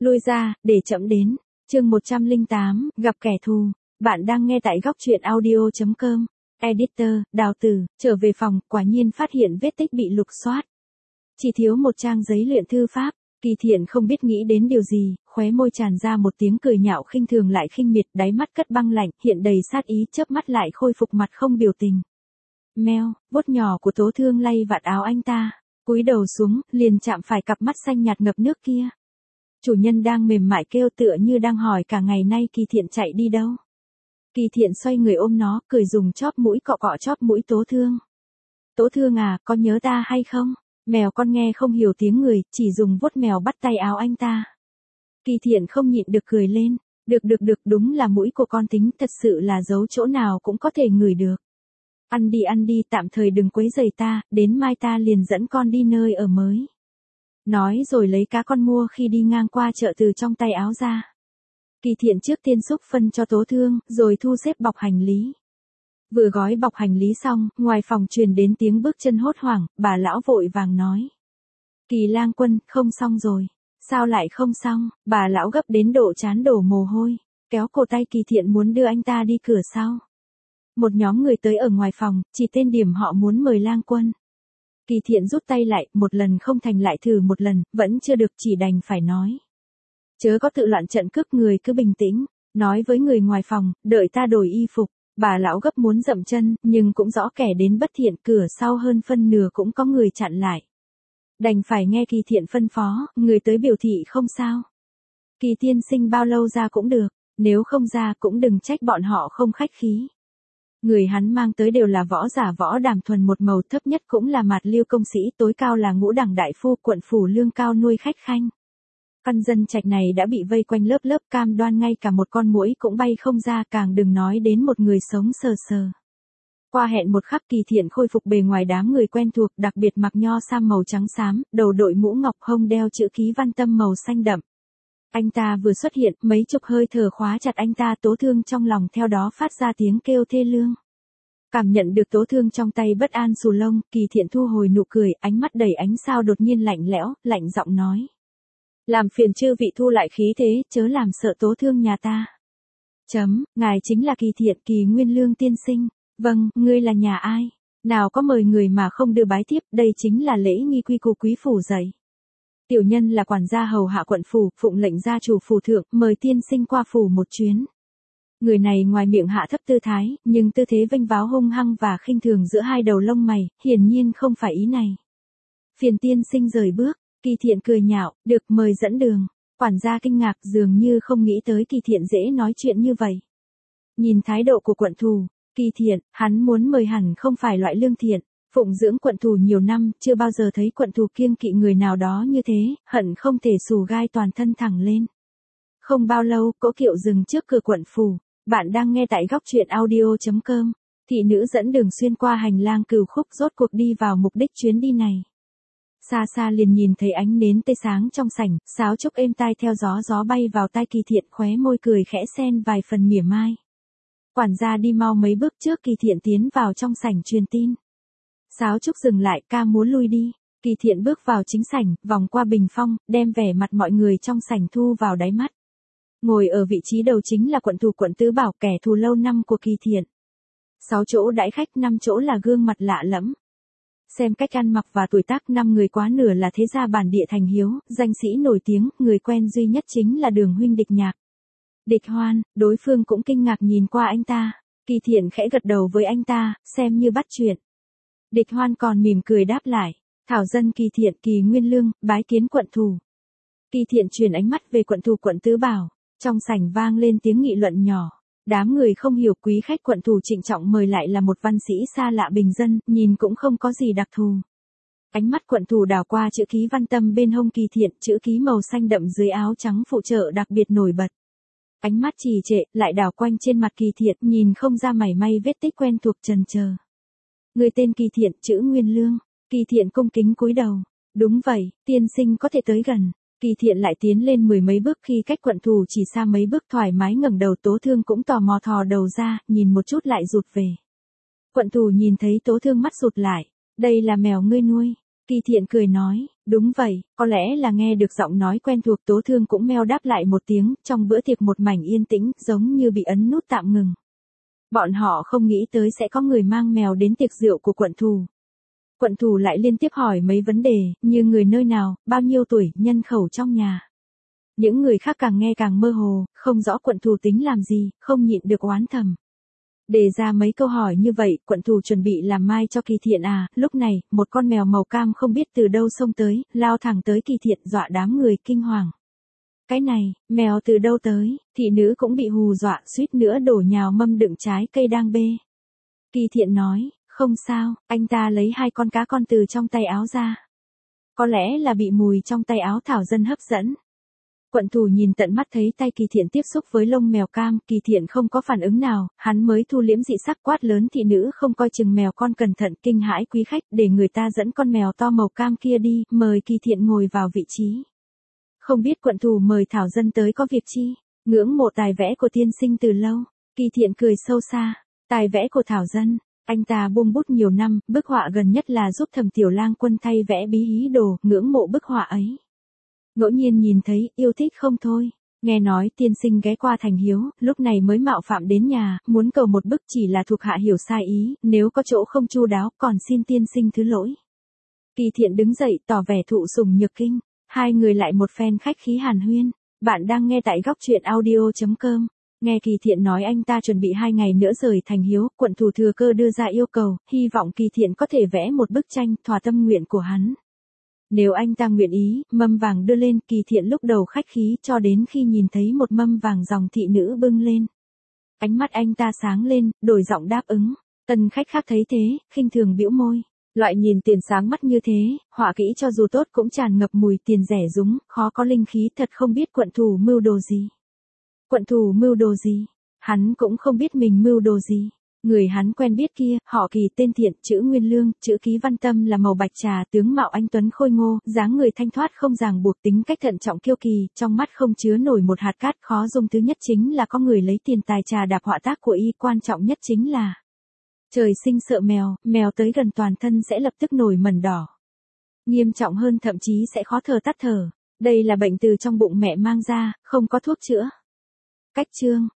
Lui ra, để trẫm đến. Chương 108, gặp kẻ thù. Bạn đang nghe tại góc truyện audio.com. Editor, Đào Tử, trở về phòng, quả nhiên phát hiện vết tích bị lục soát. Chỉ thiếu một trang giấy luyện thư pháp. Kỳ Thiện không biết nghĩ đến điều gì, khóe môi tràn ra một tiếng cười nhạo khinh thường lại khinh miệt, đáy mắt cất băng lạnh, hiện đầy sát ý, chớp mắt lại khôi phục mặt không biểu tình. Meo, vuốt nhỏ của Tố Thương lay vạt áo anh ta, cúi đầu xuống, liền chạm phải cặp mắt xanh nhạt ngập nước kia. Chủ nhân đang mềm mại kêu tựa như đang hỏi cả ngày nay Kỳ Thiện chạy đi đâu. Kỳ Thiện xoay người ôm nó, cười dùng chóp mũi cọ cọ chóp mũi Tố Thương. Tố Thương à, có nhớ ta hay không? Mèo con nghe không hiểu tiếng người, chỉ dùng vuốt mèo bắt tay áo anh ta. Kỳ Thiện không nhịn được cười lên. Được, đúng là mũi của con tính, thật sự là giấu chỗ nào cũng có thể ngửi được. Ăn đi, tạm thời đừng quấy rầy ta, đến mai ta liền dẫn con đi nơi ở mới. Nói rồi lấy cá con mua khi đi ngang qua chợ từ trong tay áo ra. Kỳ Thiện trước tiên xúc phân cho Tố Thương, rồi thu xếp bọc hành lý. Vừa gói bọc hành lý xong, ngoài phòng truyền đến tiếng bước chân hốt hoảng, bà lão vội vàng nói. Kỳ Lang Quân, không xong rồi. Sao lại không xong? Bà lão gấp đến độ trán đổ mồ hôi, kéo cổ tay Kỳ Thiện muốn đưa anh ta đi cửa sau. Một nhóm người tới ở ngoài phòng, chỉ tên điểm họ muốn mời Lang Quân. Kỳ Thiện rút tay lại, một lần không thành lại thử một lần, vẫn chưa được chỉ đành phải nói. Chớ có tự loạn trận cướp người, cứ bình tĩnh, nói với người ngoài phòng, đợi ta đổi y phục. Bà lão gấp muốn dậm chân, nhưng cũng rõ kẻ đến bất thiện, cửa sau hơn phân nửa cũng có người chặn lại. Đành phải nghe Kỳ Thiện phân phó, người tới biểu thị không sao. Kỳ tiên sinh bao lâu ra cũng được, nếu không ra cũng đừng trách bọn họ không khách khí. Người hắn mang tới đều là võ giả võ đàm thuần, một màu thấp nhất cũng là mạt liêu công sĩ, tối cao là ngũ đẳng đại phu, quận phủ lương cao nuôi khách khanh. Căn dân trạch này đã bị vây quanh lớp cam đoan, ngay cả một con muỗi cũng bay không ra, càng đừng nói đến một người sống sờ sờ. Qua hẹn một khắc, Kỳ Thiện khôi phục bề ngoài đám người quen thuộc, đặc biệt mặc nho sam màu trắng xám, đầu đội mũ ngọc, hông đeo chữ ký văn tâm màu xanh đậm. Anh ta vừa xuất hiện, mấy chục hơi thở khóa chặt anh ta, Tố Thương trong lòng theo đó phát ra tiếng kêu thê lương. Cảm nhận được Tố Thương trong tay bất an xù lông, Kỳ Thiện thu hồi nụ cười, ánh mắt đầy ánh sao đột nhiên lạnh lẽo, lạnh giọng nói. Làm phiền chư vị thu lại khí thế, chớ làm sợ Tố Thương nhà ta. Ngài chính là Kỳ Thiện, Kỳ Nguyên Lương tiên sinh. Vâng, ngươi là nhà ai? Nào có mời người mà không đưa bái tiếp, đây chính là lễ nghi quy củ quý phủ dạy. Tiểu nhân là quản gia hầu hạ quận phủ, phụng lệnh gia chủ phủ thượng, mời tiên sinh qua phủ một chuyến. Người này ngoài miệng hạ thấp tư thái, nhưng tư thế vênh váo hung hăng và khinh thường giữa hai đầu lông mày, hiển nhiên không phải ý này. Phiền tiên sinh rời bước, Kỳ Thiện cười nhạo, được, mời dẫn đường. Quản gia kinh ngạc, dường như không nghĩ tới Kỳ Thiện dễ nói chuyện như vậy. Nhìn thái độ của quận thủ, Kỳ Thiện, hắn muốn mời hẳn không phải loại lương thiện, phụng dưỡng quận thủ nhiều năm, chưa bao giờ thấy quận thủ kiêng kỵ người nào đó như thế, hận không thể xù gai toàn thân thẳng lên. Không bao lâu, cỗ kiệu dừng trước cửa quận phủ. Bạn đang nghe tại góc truyện audio.com. Thị nữ dẫn đường xuyên qua hành lang cửu khúc, rốt cuộc đi vào mục đích chuyến đi này. Xa xa liền nhìn thấy ánh nến tê sáng trong sảnh, sáo trúc êm tai theo gió bay vào tai Kỳ Thiện, khóe môi cười khẽ xen vài phần mỉa mai. Quản gia đi mau mấy bước trước Kỳ Thiện tiến vào trong sảnh truyền tin. Sáo trúc dừng lại, ca múa lui đi. Kỳ Thiện bước vào chính sảnh, vòng qua bình phong, đem vẻ mặt mọi người trong sảnh thu vào đáy mắt. Ngồi ở vị trí đầu chính là quận thủ quận Tứ Bảo, kẻ thù lâu năm của Kỳ Thiện. 6 chỗ đãi khách, 5 chỗ là gương mặt lạ lẫm. Xem cách ăn mặc và tuổi tác, 5 người quá nửa là thế gia bản địa thành hiếu, danh sĩ nổi tiếng, người quen duy nhất chính là Đường huynh Địch Nhạc. Địch Hoan, đối phương cũng kinh ngạc nhìn qua anh ta. Kỳ Thiện khẽ gật đầu với anh ta, xem như bắt chuyện. Địch Hoan còn mỉm cười đáp lại. Thảo dân Kỳ Thiện, Kỳ Nguyên Lương, bái kiến quận thủ. Kỳ Thiện chuyển ánh mắt về quận thủ quận Tứ Bảo. Trong sảnh vang lên tiếng nghị luận nhỏ. Đám người không hiểu quý khách quận thủ trịnh trọng mời lại là một văn sĩ xa lạ bình dân, nhìn cũng không có gì đặc thù. Ánh mắt quận thủ đảo qua chữ ký văn tâm bên hông Kỳ Thiện, chữ ký màu xanh đậm dưới áo trắng phụ trợ đặc biệt nổi bật. Ánh mắt trì trệ, lại đảo quanh trên mặt Kỳ Thiện, nhìn không ra mảy may vết tích quen thuộc, chần chờ. Người tên Kỳ Thiện, chữ Nguyên Lương. Kỳ Thiện cung kính cúi đầu. Đúng vậy, tiên sinh có thể tới gần. Kỳ Thiện lại tiến lên 10 mấy bước, khi cách quận thủ chỉ xa mấy bước, thoải mái ngẩng đầu. Tố Thương cũng tò mò thò đầu ra, nhìn một chút lại rụt về. Quận thủ nhìn thấy Tố Thương mắt rụt lại. Đây là mèo ngươi nuôi. Kỳ Thiện cười nói, Đúng vậy, có lẽ là nghe được giọng nói quen thuộc Tố Thương cũng meo đáp lại một tiếng, trong bữa tiệc một mảnh yên tĩnh, giống như bị ấn nút tạm ngừng. Bọn họ không nghĩ tới sẽ có người mang mèo đến tiệc rượu của quận thủ. Quận thủ lại liên tiếp hỏi mấy vấn đề, như người nơi nào, bao nhiêu tuổi, nhân khẩu trong nhà. Những người khác càng nghe càng mơ hồ, không rõ quận thủ tính làm gì, không nhịn được oán thầm. Đề ra mấy câu hỏi như vậy, quận thủ chuẩn bị làm mai cho Kỳ Thiện à, lúc này, một con mèo màu cam không biết từ đâu xông tới, lao thẳng tới Kỳ Thiện dọa đám người kinh hoàng. Cái này, mèo từ đâu tới, thị nữ cũng bị hù dọa suýt nữa đổ nhào mâm đựng trái cây đang bê. Kỳ Thiện nói, không sao, anh ta lấy 2 con cá con từ trong tay áo ra. Có lẽ là bị mùi trong tay áo Thảo Dân hấp dẫn. Quận thủ nhìn tận mắt thấy tay Kỳ Thiện tiếp xúc với lông mèo cam, Kỳ Thiện không có phản ứng nào, hắn mới thu liễm dị sắc quát lớn thị nữ không coi chừng mèo con cẩn thận kinh hãi quý khách để người ta dẫn con mèo to màu cam kia đi, mời Kỳ Thiện ngồi vào vị trí. Không biết quận thủ mời Thảo Dân tới có việc chi, ngưỡng mộ tài vẽ của tiên sinh từ lâu, Kỳ Thiện cười sâu xa, tài vẽ của Thảo Dân. Anh ta buông bút nhiều năm, bức họa gần nhất là giúp Thẩm Tiểu Lang Quân thay vẽ Bí Hí Đồ, ngưỡng mộ bức họa ấy. Ngẫu nhiên nhìn thấy, yêu thích không thôi. Nghe nói tiên sinh ghé qua thành Hiếu, lúc này mới mạo phạm đến nhà, muốn cầu một bức chỉ là thuộc hạ hiểu sai ý, nếu có chỗ không chu đáo, còn xin tiên sinh thứ lỗi. Kỳ Thiện đứng dậy, tỏ vẻ thụ sủng nhược kinh. Hai người lại một phen khách khí hàn huyên. Bạn đang nghe tại góc truyện audio.com. Nghe Kỳ Thiện nói anh ta chuẩn bị 2 ngày nữa rời thành Hiếu, quận thủ thừa cơ đưa ra yêu cầu, hy vọng Kỳ Thiện có thể vẽ một bức tranh, thỏa tâm nguyện của hắn. Nếu anh ta nguyện ý, mâm vàng đưa lên, Kỳ Thiện lúc đầu khách khí cho đến khi nhìn thấy một mâm vàng dòng thị nữ bưng lên. Ánh mắt anh ta sáng lên, đổi giọng đáp ứng. Tân khách khác thấy thế, khinh thường bĩu môi. Loại nhìn tiền sáng mắt như thế, họa kỹ cho dù tốt cũng tràn ngập mùi tiền rẻ rúng, khó có linh khí, thật không biết quận thủ mưu đồ gì. Quận thủ mưu đồ gì? Hắn cũng không biết mình mưu đồ gì. Người hắn quen biết kia, họ Kỳ tên Thiện, chữ Nguyên Lương, chữ ký Văn Tâm là màu bạch trà, tướng mạo anh tuấn khôi ngô, dáng người thanh thoát không ràng buộc, tính cách thận trọng kiêu kỳ, trong mắt không chứa nổi một hạt cát, khó dung. Thứ nhất chính là có người lấy tiền tài trà đạp họa tác của y, quan trọng nhất chính là trời sinh sợ mèo, mèo tới gần toàn thân sẽ lập tức nổi mẩn đỏ. Nghiêm trọng hơn thậm chí sẽ khó thở tắt thở. Đây là bệnh từ trong bụng mẹ mang ra, không có thuốc chữa. Cách chương